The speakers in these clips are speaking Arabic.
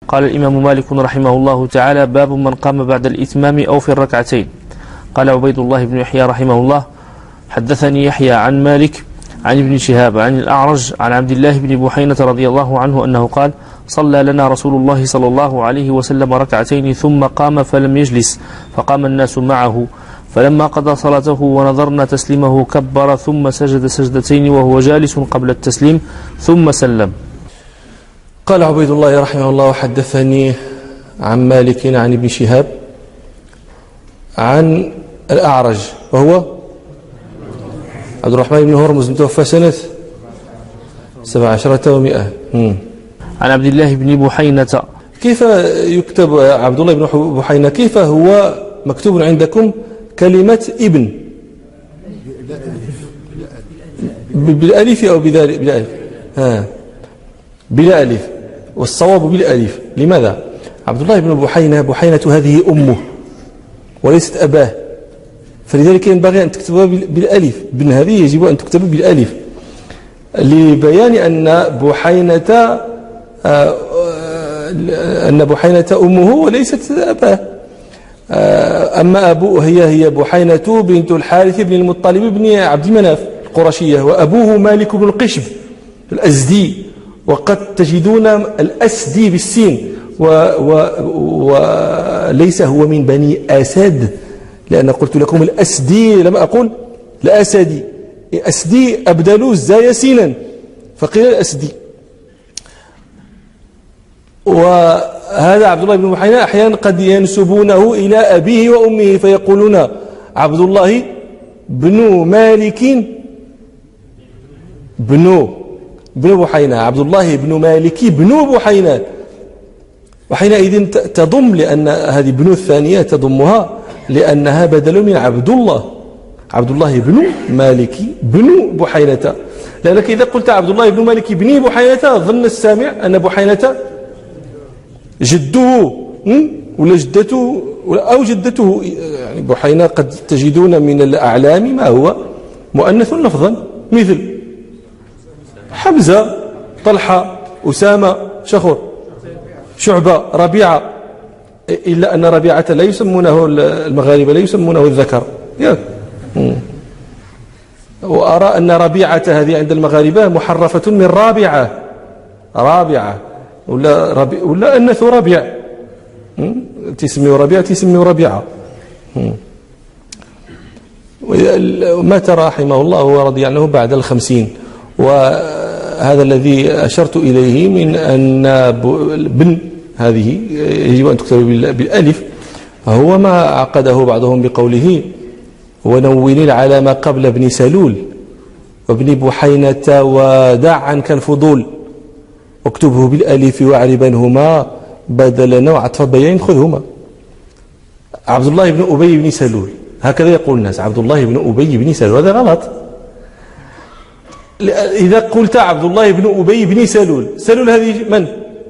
قال الإمام مالك رحمه الله تعالى: باب من قام بعد الإتمام أو في الركعتين. قال عبيد الله بن يحيى رحمه الله: حدثني يحيى عن مالك عن ابن شهاب عن الأعرج عن عبد الله بن بحينة رضي الله عنه أنه قال: صلى لنا رسول الله صلى الله عليه وسلم ركعتين ثم قام فلم يجلس، فقام الناس معه، فلما قضى صلاته ونظرنا تسليمه كبر ثم سجد سجدتين وهو جالس قبل التسليم ثم سلم. قال عبيد الله رحمه الله: حدثني عن مالك عن ابن شهاب عن الأعرج وهو عبد الرحمن بن هرمز، متوفى سنة 17 و100. عن عبد الله بن بحينة. كيف يكتب عبد الله بن بحينة؟ كيف هو مكتوب عندكم كلمة ابن؟ بالألف أو بالألف؟ بلا ألف، والصواب بالألف. لماذا؟ عبد الله بن بحينة هذه أمه وليست أباه، فلذلك ينبغي أن تكتبها بالألف. ابن هذه يجب أن تكتب بالألف لبيان أن بحينة أمه وليست أباه. أما أبوه هي بحينة بنت الحارث بن المطلب بن عبد مناف القرشية، وأبوه مالك بن القشب الأزدي، وقد تجدون الأسدي بالسين، وليس هو من بني أسد، لأن قلت لكم الأسدي لم أقل الأسدي. أسدي أبدلوا الزاي سينا فقيل الأسدي. وهذا عبد الله بن بحينة أحيانا قد ينسبونه إلى أبيه وأمه فيقولون عبد الله بن مالك بن بحينة، عبد الله بن مالك بن بحينة، وحينئذ تضم، لأن هذه بن الثانية تضمها لأنها بدل من عبد الله بن مالك بن بحينة. لأنك إذا قلت عبد الله بن مالك بن بحينة ظن السامع أن بحينة جده ولا جدته أو جدته. يعني بحينة قد تجدون من الأعلام ما هو مؤنث لفظا، مثل حمزة، طلحة، أسامة، شخور، شعبة، ربيعة، إلا أن ربيعة لا يسمونه المغاربة لا يسمونه الذكر. وأرى أن ربيعة هذه عند المغاربة محرفة من رابعة ولا أنث ربيع، تسمي ربيعة تسمي ربيعة. مات رحمه الله ورضي عنه بعد 50، وهذا الذي أشرت إليه من أن بن هذه يجب أن تكتب بالألف هو ما عقده بعضهم بقوله: ونون العلم قبل ابن سلول وابن بحينة ودع عنك الفضول واكتبه بالألف واعربنهما بدلا وعطف بيان خذهما. عبد الله بن أبي بن سلول، هكذا يقول الناس، عبد الله بن أبي بن سلول، هذا غلط. إذا قلت عبد الله بن أبي بن سلول هذه من؟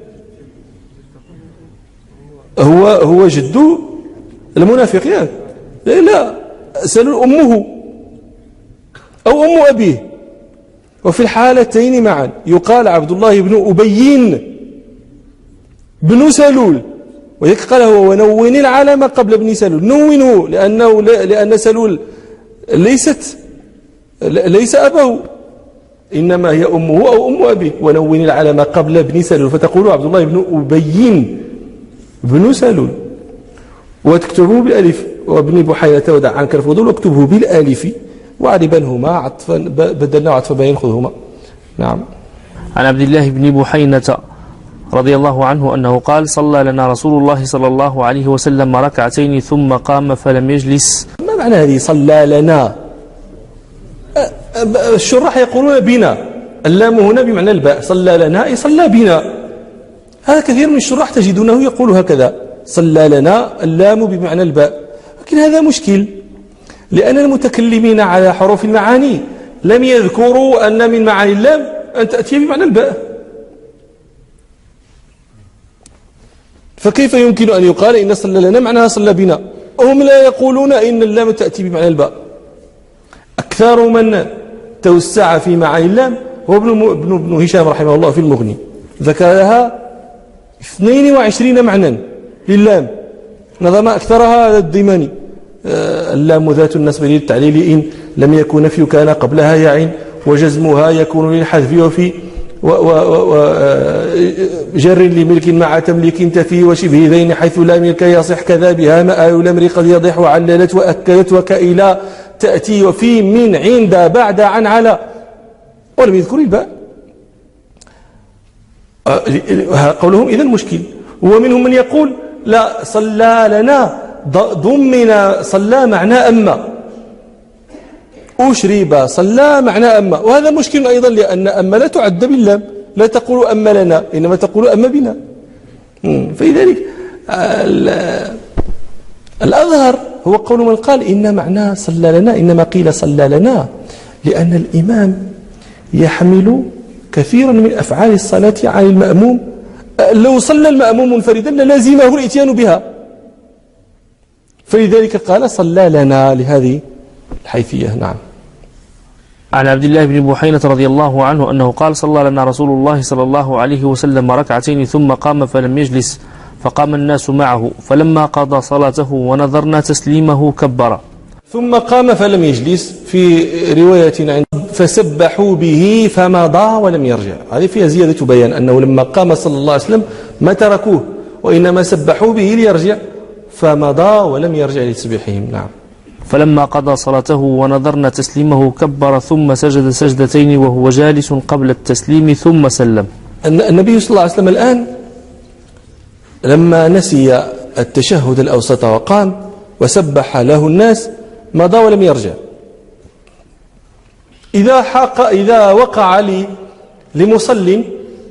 هو جد المنافقين؟ لا، سلول أمه أو أم أبيه، وفي الحالتين معا يقال عبد الله بن أبي بن سلول، وذلك قال هو: ونون العلم قبل ابن سلول. نونه لأن سلول ليس أباه، إنما هي أمه أو أم أبيه. ونون العلم قبل ابن سلول، فتقول عبد الله بن أبي بن سلول وتكتبه بالألف، وابن بحينة ودع عنك الفضول واكتبه بالألف واعربنهما عطفا بدلنا وعطف بين خذهما. نعم. عن عبد الله بن بحينة رضي الله عنه أنه قال: صلى لنا رسول الله صلى الله عليه وسلم ركعتين ثم قام فلم يجلس. ما معنى هذه صلى لنا؟ الشراح يقولون بنا، اللام هنا بمعنى الباء، صلى لنا أي صلى بنا. هذا كثير من الشراح تجدونه يقول هكذا، صلى لنا اللام بمعنى الباء، لكن هذا مشكل، لأن المتكلمين على حروف المعاني لم يذكروا أن من معاني اللام أن تأتي بمعنى الباء، فكيف يمكن أن يقال إن صلى لنا معناها صلى بنا؟ هم لا يقولون إن اللام تأتي بمعنى الباء. أكثر من توسع في معاني اللام هو ابن هشام رحمه الله في المغني، ذكرها 22 معنى للام، نظم أكثرها الديماني. اللام ذات النصب للتعليل إن لم يكن نفي كان قبلها يعين، وجزمها يكون للحذف وفي جر لملك مع تمليك تفي وشبه ذين حيث لا ملك يصح كذا بها مآل الأمر قد يضح وعللت وأكدت وكإلى تأتي وفي من عند بعد عن على، ولم يذكر الباء. قولهم إذن مشكل. ومنهم من يقول لا، صلى لنا ضمن صلى معنى أما، أشرب صلى معنى أما، وهذا مشكل أيضا، لأن أما لا تعد باللام، لا تقول أما لنا، إنما تقول أما بنا. فلذلك الأظهر هو قول من قال إن معنى صلى لنا إنما قيل صلى لنا لأن الإمام يحمل كثيرا من أفعال الصلاة عن المأموم، لو صلى المأموم منفردا للازمه الاتيان بها، فلذلك قال صلى لنا لهذه الحيثية. نعم. عن عبد الله بن بحينة رضي الله عنه أنه قال صلى لنا رسول الله صلى الله عليه وسلم ركعتين ثم قام فلم يجلس، فقام الناس معه، فلما قضى صلاته ونظرنا تسليمه كبر. ثم قام فلم يجلس، في رواية عند فسبحوا به فمضى ولم يرجع، هذه فيها زيادة بيان أنه لما قام صلى الله عليه وسلم ما تركوه، وإنما سبحوا به ليرجع، فمضى ولم يرجع لتسبيحهم. نعم. فلما قضى صلاته ونظرنا تسليمه كبر ثم سجد سجدتين وهو جالس قبل التسليم ثم سلم. النبي صلى الله عليه وسلم الآن لما نسي التشهد الأوسط وقام وسبح له الناس مضى ولم يرجع. إذا وقع لمصل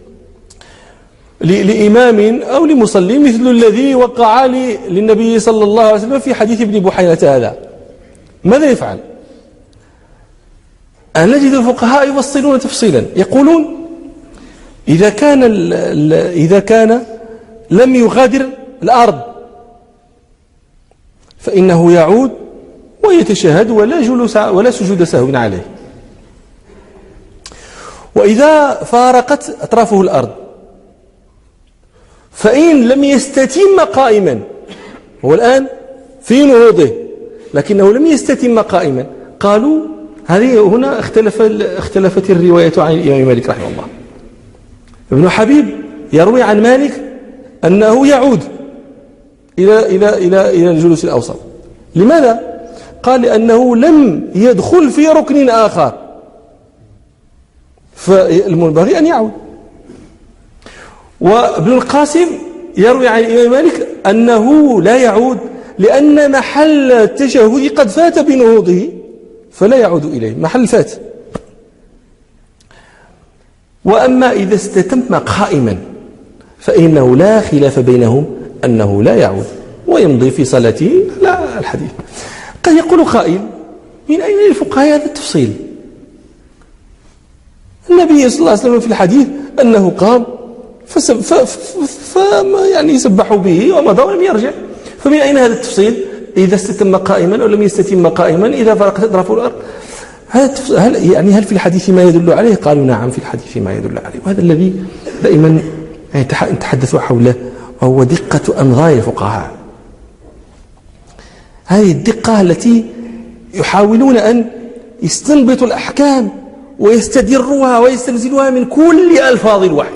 لإمام أو لمصلي مثل الذي وقع للنبي صلى الله عليه وسلم في حديث ابن بحينة هذا، ماذا يفعل؟ نجد الفقهاء يفصلون تفصيلا، يقولون إذا كان لم يغادر الأرض فإنه يعود ويتشهد ولا جلوس ولا سجود سهو عليه. وإذا فارقت أطرافه الأرض فإن لم يستتم قائما، هو الآن في نهوضه لكنه لم يستتم قائما، قالوا هذه هنا اختلفت الرواية عن الإمام مالك رحمه الله. ابن حبيب يروي عن مالك أنه يعود إلى الجلوس الأوسط. لماذا؟ قال لأنه لم يدخل في ركن آخر، فالمنبغي أن يعود. وابن القاسم يروي عن الإمام مالك أنه لا يعود لأن محل التشهد قد فات بنهوضه فلا يعود إليه، محل فات. وأما إذا استتم قائما فإنه لا خلاف بينهم أنه لا يعود ويمضي في صلاته. لا الحديث. قد يقول قائل من أين للفقهاء هذا التفصيل؟ النبي صلى الله عليه وسلم في الحديث أنه قام يعني سبحوا به ومضى ولم يرجع، فمن أين هذا التفصيل؟ إذا استتم قائما أو لم يستتم قائما، إذا فرقت أطراف الأرض، هل في الحديث ما يدل عليه؟ قالوا نعم في الحديث ما يدل عليه. وهذا الذي دائما نتحدث حوله، وهو دقة أنظار الفقهاء. هذه الدقة التي يحاولون أن يستنبطوا الأحكام ويستدروها ويستنزلوها من كل ألفاظ الوحي.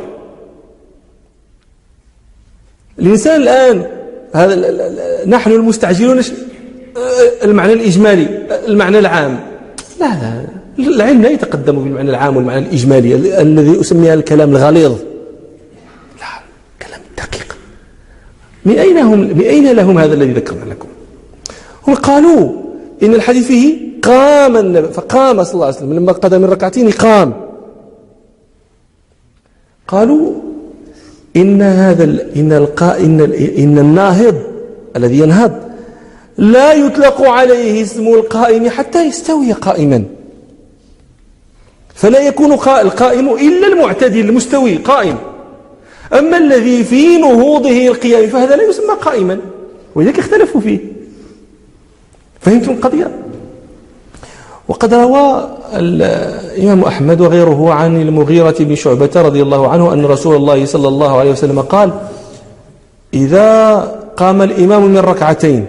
الإنسان الآن نحن المستعجلون المعنى الإجمالي، المعنى العام. لا العلم لا يتقدم بالمعنى العام والمعنى الإجمالي الذي أسميها الكلام الغليظ. لا، كلام دقيق. من أين لهم هذا الذي ذكرنا لكم؟ هم قالوا إن الحديث فيه قام النبي، فقام صلى الله عليه وسلم لما قضى من ركعتين قام. قالوا إن الناهض الذي ينهض لا يطلق عليه اسم القائم حتى يستوي قائما، فلا يكون القائم إلا المعتدل المستوي قائم، أما الذي في نهوضه القيام فهذا لا يسمى قائما، ولذلك اختلفوا فيه. فهمتم القضية؟ وقد روى الإمام أحمد وغيره عن المغيرة بن شعبة رضي الله عنه أن رسول الله صلى الله عليه وسلم قال: إذا قام الإمام من ركعتين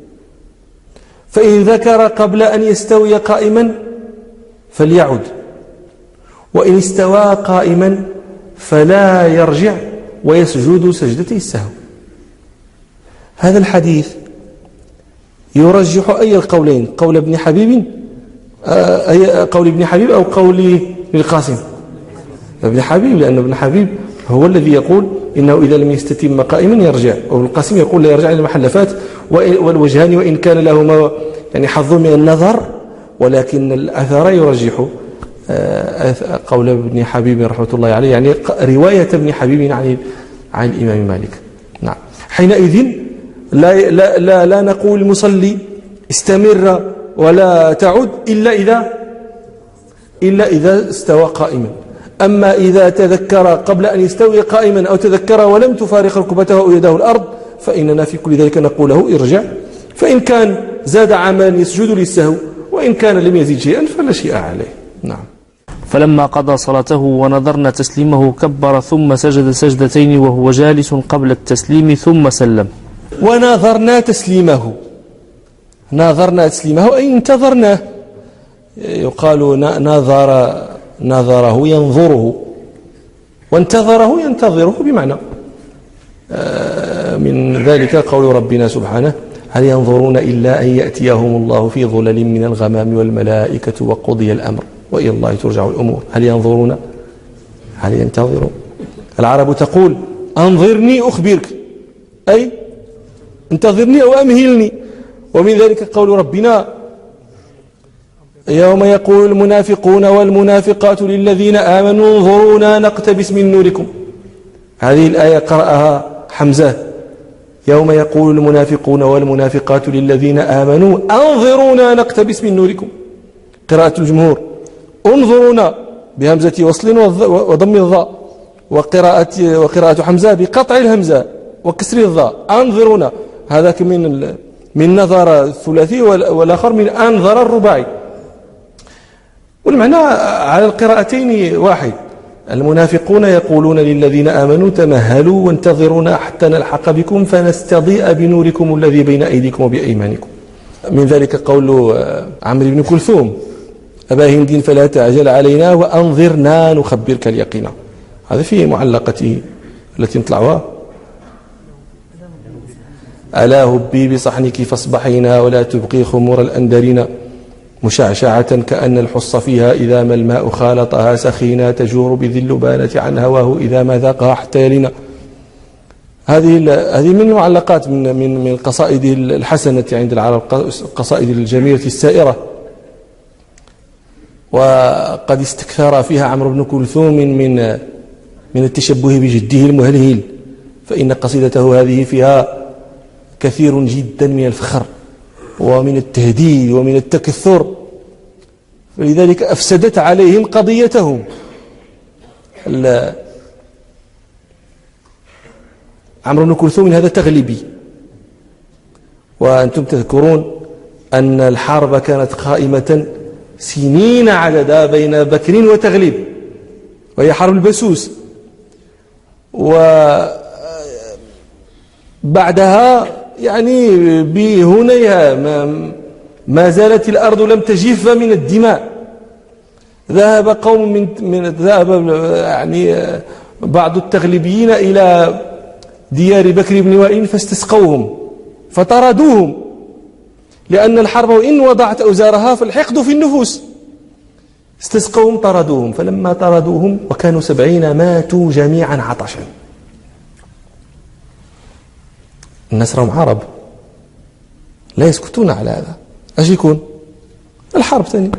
فإن ذكر قبل أن يستوي قائما فليعد، وإن استوى قائما فلا يرجع ويسجد سجدتي السهو. هذا الحديث يرجح أي القولين، قول ابن حبيب أو قول ابن القاسم؟ ابن حبيب، لأن ابن حبيب هو الذي يقول إنه إذا لم يستتم قائما يرجع، وابن القاسم يقول لا يرجع إلى المحلفات. والوجهان وإن كان لهما يعني حظ من النظر، ولكن الأثر يرجح قول ابن حبيب رحمة الله عليه، يعني رواية ابن حبيب عن الإمام مالك. نعم. حينئذ لا نقول المصلي استمر ولا تعد إلا إذا استوى قائما. أما إذا تذكر قبل أن يستوي قائما أو تذكر ولم تفارق ركبته أو يده الأرض فإننا في كل ذلك نقول له ارجع، فإن كان زاد عملا يسجد للسهو، وإن كان لم يزيد شيئا فلا شيء عليه. نعم. فلما قضى صلاته ونظرنا تسليمه كبر ثم سجد سجدتين وهو جالس قبل التسليم ثم سلم. ونظرنا تسليمه أي انتظرناه، يقال نظره ينظره، وانتظره ينتظره بمعنى. من ذلك قول ربنا سبحانه: هل ينظرون إلا أن يأتيهم الله في ظلل من الغمام والملائكة وقضي الأمر وإلى الله ترجع الأمور. هل ينظرون، هل ينتظرون. العرب تقول: أنظرني أخبرك، أي انتظرني أو أمهلني. ومن ذلك قول ربنا: يوم يقول المنافقون والمنافقات للذين آمنوا انظرونا نقتبس من نوركم. هذه الآية قرأها حمزة: يوم يقول المنافقون والمنافقات للذين آمنوا انظرونا نقتبس من نوركم. قراءة الجمهور: انظرونا بهمزة وصل وضم الضاء، وقراءة حمزة بقطع الهمزة وكسر الضاء. انظرونا، هذا من نظر الثلاثي، والآخر من أنظر الرباعي، والمعنى على القراءتين واحد. المنافقون يقولون للذين آمنوا تمهلوا وانتظرونا حتى نلحق بكم فنستضيء بنوركم الذي بين أيديكم وبأيمانكم. من ذلك قول عمرو بن كلثوم: أبا هند فلا تعجل علينا وأنظرنا نخبرك اليقين. هذا في معلقته التي نطلعها: ألا هبي بصحنك فاصبحينا ولا تبقي خمور الأندرين مشعشعة كأن الحص فيها إذا ما الماء خالطها سخينا تجور بذي اللبانة عن هواه إذا ما ذاقها حتى يلنا. هذه من المعلقات من القصائد الحسنة عند العرب، قصائد الجميلة السائرة. وقد استكثر فيها عمرو بن كلثوم من التشبه بجده المهلهل، فإن قصيدته هذه فيها كثير جدا من الفخر ومن التهديد ومن التكثر، فلذلك أفسدت عليهم قضيتهم. عمرو بن كلثوم هذا تغلبي، وأنتم تذكرون أن الحرب كانت قائمة سنين عددا بين بكر وتغلب، وهي حرب البسوس. وبعدها يعني بهنيها ما زالت الأرض لم تجف من الدماء. ذهب قوم ذهب يعني بعض التغلبيين إلى ديار بكر بن وائل فاستسقوهم فطردوهم، لأن الحرب وإن وضعت أوزارها فالحقد في النفوس. استسقوهم طردوهم، فلما طردوهم وكانوا 70 ماتوا جميعا عطشا. الناس راهم عرب لا يسكتون على هذا. اش يكون الحرب ثاني؟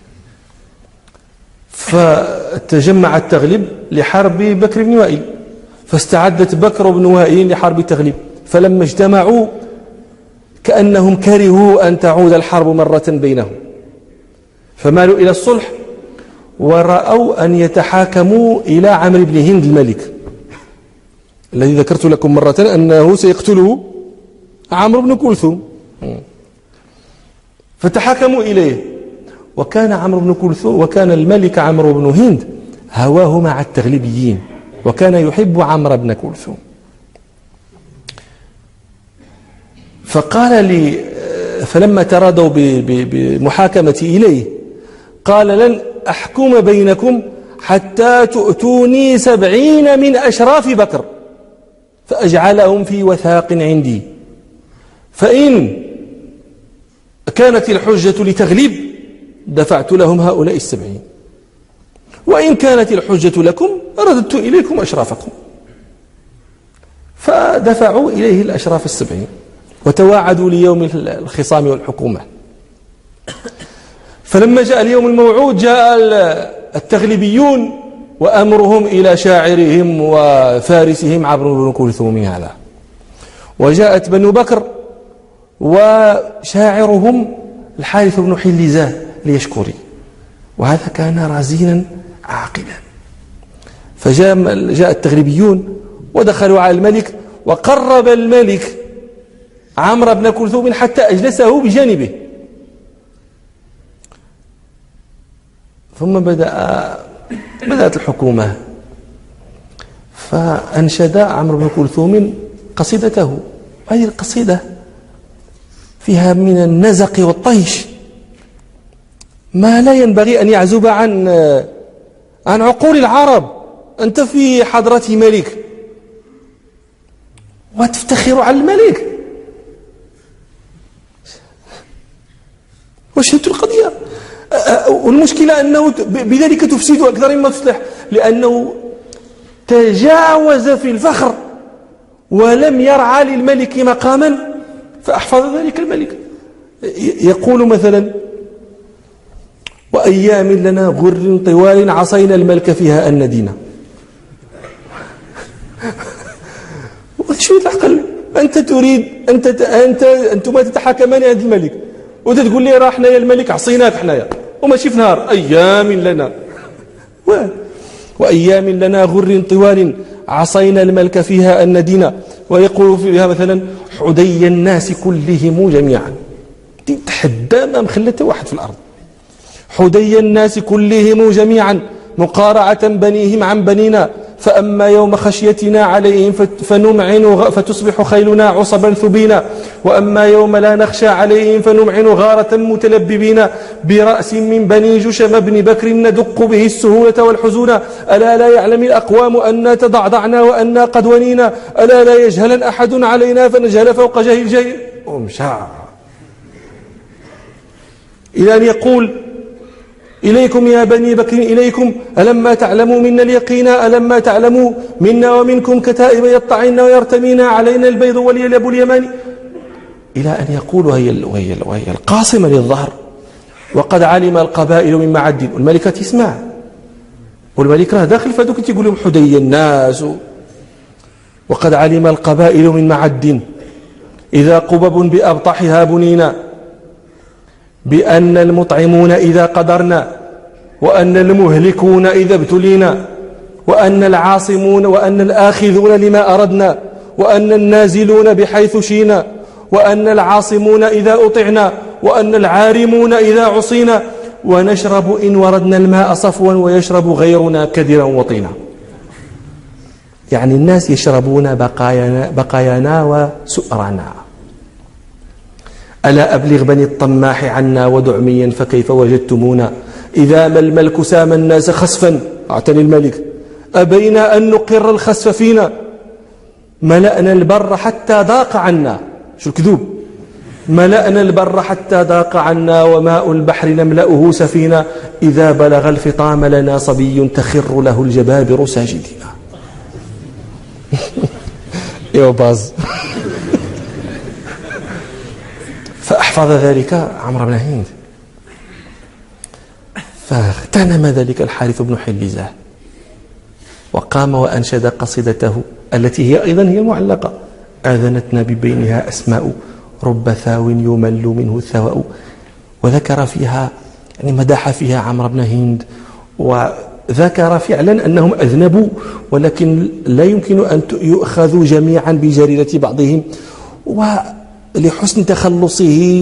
فتجمع التغلب لحرب بكر بن وائل، فاستعدت بكر بن وائل لحرب تغلب. فلما اجتمعوا كأنهم كرهوا أن تعود الحرب مرة بينهم، فمالوا إلى الصلح، ورأوا أن يتحاكموا إلى عمرو بن هند الملك الذي ذكرت لكم مرة أنه سيقتله عمرو بن كلثوم. فتحاكموا إليه، وكان عمرو بن كلثوم وكان الملك عمرو بن هند هواه مع التغلبيين، وكان يحب عمرو بن كلثوم. فقال لي فلما تراضوا بمحاكمتي إليه قال لن أحكم بينكم حتى تؤتوني 70 من أشراف بكر فأجعلهم في وثاق عندي، فإن كانت الحجة لتغليب دفعت لهم هؤلاء 70، وإن كانت الحجة لكم رددت إليكم أشرافكم. فدفعوا إليه الأشراف 70 وتواعدوا ليوم الخصام والحكومة. فلما جاء اليوم الموعود جاء التغلبيون وأمرهم إلى شاعرهم وفارسهم عمرو بن كلثوم هذا، وجاءت بنو بكر وشاعرهم الحارث بن حليزة ليشكري، وهذا كان رزينا عاقلا. فجاء التغلبيون ودخلوا على الملك، وقرب الملك عمرو بن كلثوم حتى أجلسه بجانبه. ثم بدأت الحكومة، فأنشد عمرو بن كلثوم قصيدته. هذه القصيدة فيها من النزق والطيش ما لا ينبغي أن يعزب عن عقول العرب. أنت في حضرة ملك وتفتخر على الملك، وشهدت القضية. والمشكلة أنه بذلك تفسد أكثر مما تصلح، لأنه تجاوز في الفخر ولم يرعى للملك مقاما فأحفظ ذلك الملك. يقول مثلا وأيام لنا غر طوال عصينا الملك فيها أن ندينا. شو العقل؟ أنت تريد أنتما تتحاكمان عند الملك وتقول لي راه حنايا الملك عصيناك حنايا وماشي في نهار. أيام لنا وأيام لنا غر طوال عصينا الملك فيها أن ندينا. ويقول فيها مثلا حدي الناس كلهم جميعا. تحدى ما مخلته واحد في الأرض. حدي الناس كلهم جميعا مقارعة بنيهم عن بنينا، فأما يوم خشيتنا عليهم فنمعن فتصبح خيلنا عصبا ثبينا، وأما يوم لا نخشى عليهم فنمعن غارة متلببين، برأس من بني جشم بن بكر ندق به السهولة والحزون، ألا لا يعلم الأقوام أنا تضعضعنا وأنا قد ونينا، ألا لا يجهل أحد علينا فنجهل فوق جهل الجهل. ومشاع إلى أن يقول إليكم يا بني بكر إليكم ألما تعلموا منا اليقين، ألما تعلموا منا ومنكم كتائب يطعن ويرتمين علينا البيض وليلب اليمان، إلى أن يقول وهي القاصمة للظهر وقد علم القبائل من معد. والملكة تسمع، والملك راه داخل فدوك تيقول لهم حدي الناس. وقد علم القبائل من معد إذا قبب بأبطحها بنينا، بأن المطعمون إذا قدرنا، وأن المهلكون إذا ابتلينا، وأن العاصمون وأن الآخذون لما أردنا، وأن النازلون بحيث شينا، وأن العاصمون إذا أطعنا، وأن العارمون إذا عصينا، ونشرب إن وردنا الماء صفوا ويشرب غيرنا كدرا وطينا. يعني الناس يشربون بقايانا وسؤرنا. ألا أبلغ بني الطماح عنا ودعميا فكيف وجدتمونا، إذا ما الملك سام الناس خسفا أعتني الملك أبينا أن نقر الخسف فينا، ملأنا البر حتى ضاق عنا. شو الكذوب؟ ملأنا البر حتى ضاق عنا وماء البحر نملأه سفينا، إذا بلغ الفطام لنا صبي تخر له الجبابر ساجدين. يا باز. فأحفظ ذلك عمرو بن هند، فاغتنم ذلك الحارث بن حليزة وقام وأنشد قصيدته التي هي أيضا هي المعلقة: آذنتنا ببينها أسماء رب ثاو يمل منه الثواء. وذكر فيها يعني مدح فيها عمرو بن هند، وذكر فعلا أنهم أذنبوا، ولكن لا يمكن أن يؤخذوا جميعا بجريرة بعضهم، ولحسن تخلصه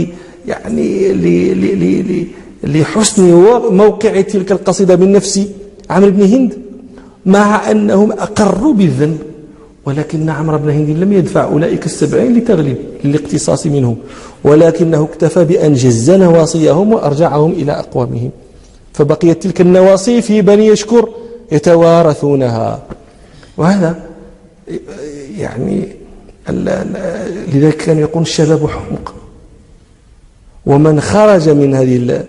لحسن موقع تلك القصيدة من نفس عمرو بن هند، مع أنهم أقروا بالذنب ولكن عمرو بن هند لم يدفع أولئك السبعين لتغليب للاقتصاص منهم، ولكنه اكتفى بأن جز نواصيهم وأرجعهم إلى أقوامهم، فبقيت تلك النواصي في بني يشكر يتوارثونها. وهذا يعني لذلك كان يقول الشباب حمق، ومن خرج من هذه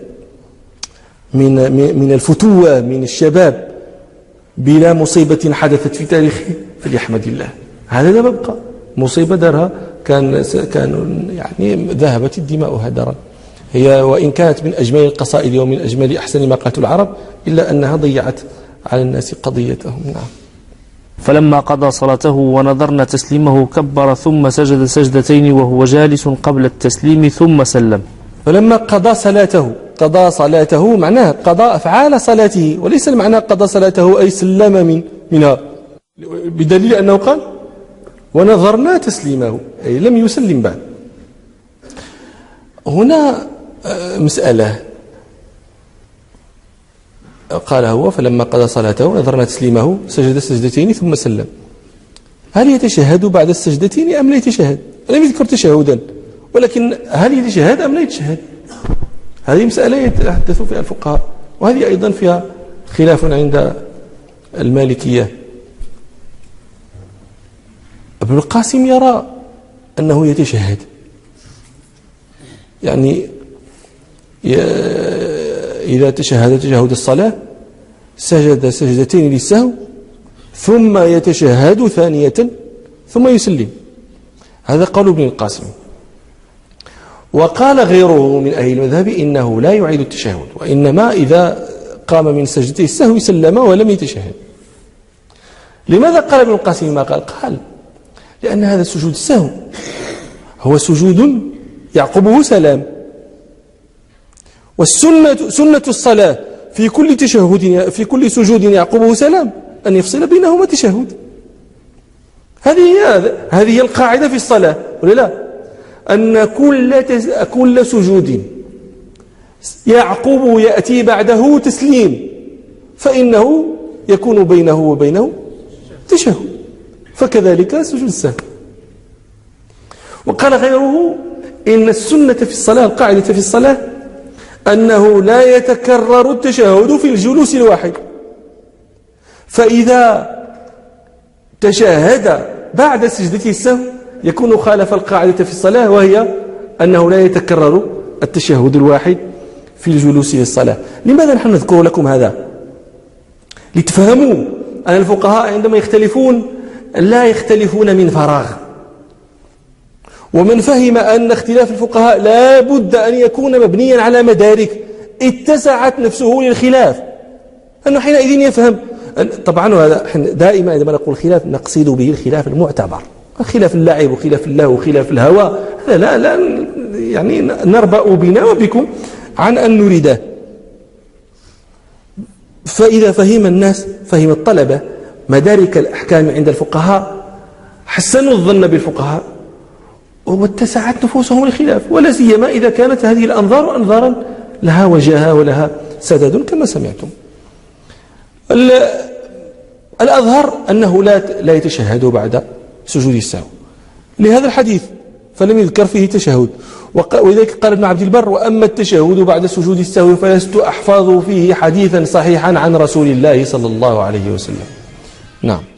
من الفتوة من الشباب بلا مصيبة حدثت في تاريخه فليحمد الله. هذا لا بقى مصيبة دارها كان يعني ذهبت الدماء هدرا. هي وإن كانت من أجمل القصائد ومن أجمل أحسن ما قالت العرب، إلا أنها ضيعت على الناس قضيتهم. نعم. فلما قضى صلاته ونظرنا تسليمه كبر ثم سجد سجدتين وهو جالس قبل التسليم ثم سلم. فلما قضى صلاته معناه قضى أفعال صلاته، وليس المعنى قضى صلاته أي سلم منها، بدليل أنه قال ونظرنا تسليمه أي لم يسلم بعد. هنا مسألة قال هو فلما قضى صلاته نظرنا تسليمه سجد سجدتين ثم سلم. هل يتشهد بعد السجدتين أم لا يتشهد؟ لم يذكر تشهدا، ولكن هل يتشهد أم لا يتشهد؟ هذه مسألة يتحدث فيها الفقهاء، وهذه أيضا فيها خلاف عند المالكية. ابن القاسم يرى أنه يتشهد، يعني إذا تشهد تشهد الصلاة سجد سجدتين للسهو ثم يتشهد ثانية ثم يسلم. هذا قول ابن القاسم. وقال غيره من أهل المذهب إنه لا يعيد التشهد، وإنما إذا قام من سجدتي السهو سلم ولم يتشهد. لماذا قال ابن القاسم ما قال؟ قال لأن هذا سجود السهو هو سجود يعقبه سلام، سنة الصلاة في كل تشهد في كل سجود يعقبه سلام أن يفصل بينهما تشهد. هذه هي القاعدة في الصلاة، ولا لا؟ أن كل سجود يعقب يأتي بعده تسليم فإنه يكون بينه وبينه تشهد، فكذلك سجود السهو. وقال غيره إن السنة في الصلاة القاعدة في الصلاة أنه لا يتكرر التشهد في الجلوس الواحد، فإذا تشهد بعد سجدته السهو يكون خالف القاعدة في الصلاة، وهي أنه لا يتكرر التشهد الواحد في الجلوس للصلاة. لماذا نحن نذكر لكم هذا؟ لتفهموا أن الفقهاء عندما يختلفون لا يختلفون من فراغ، ومن فهم أن اختلاف الفقهاء لا بد أن يكون مبنيا على مدارك اتسعت نفسه للخلاف، أنه حينئذ يفهم. طبعا هذا دائما عندما نقول خلاف نقصد به الخلاف المعتبر، خلاف اللعب وخلاف الله وخلاف الهوى، هذا لا يعني نربأ بنا وبكم عن أن نريده. فإذا فهم الناس، فهم الطلبة مدارك الأحكام عند الفقهاء، حسنوا الظن بالفقهاء واتسعت نفوسهم للخلاف، ولا سيما إذا كانت هذه الأنظار أنظارا لها وجاهة ولها سدد كما سمعتم. الأظهر أنه لا يتشهد بعد سجود السهو لهذا الحديث، فلم يذكر فيه تشهد. ولذلك قال ابن عبد البر وأما التشهد بعد سجود السهو فلست أحفظ فيه حديثا صحيحا عن رسول الله صلى الله عليه وسلم. نعم.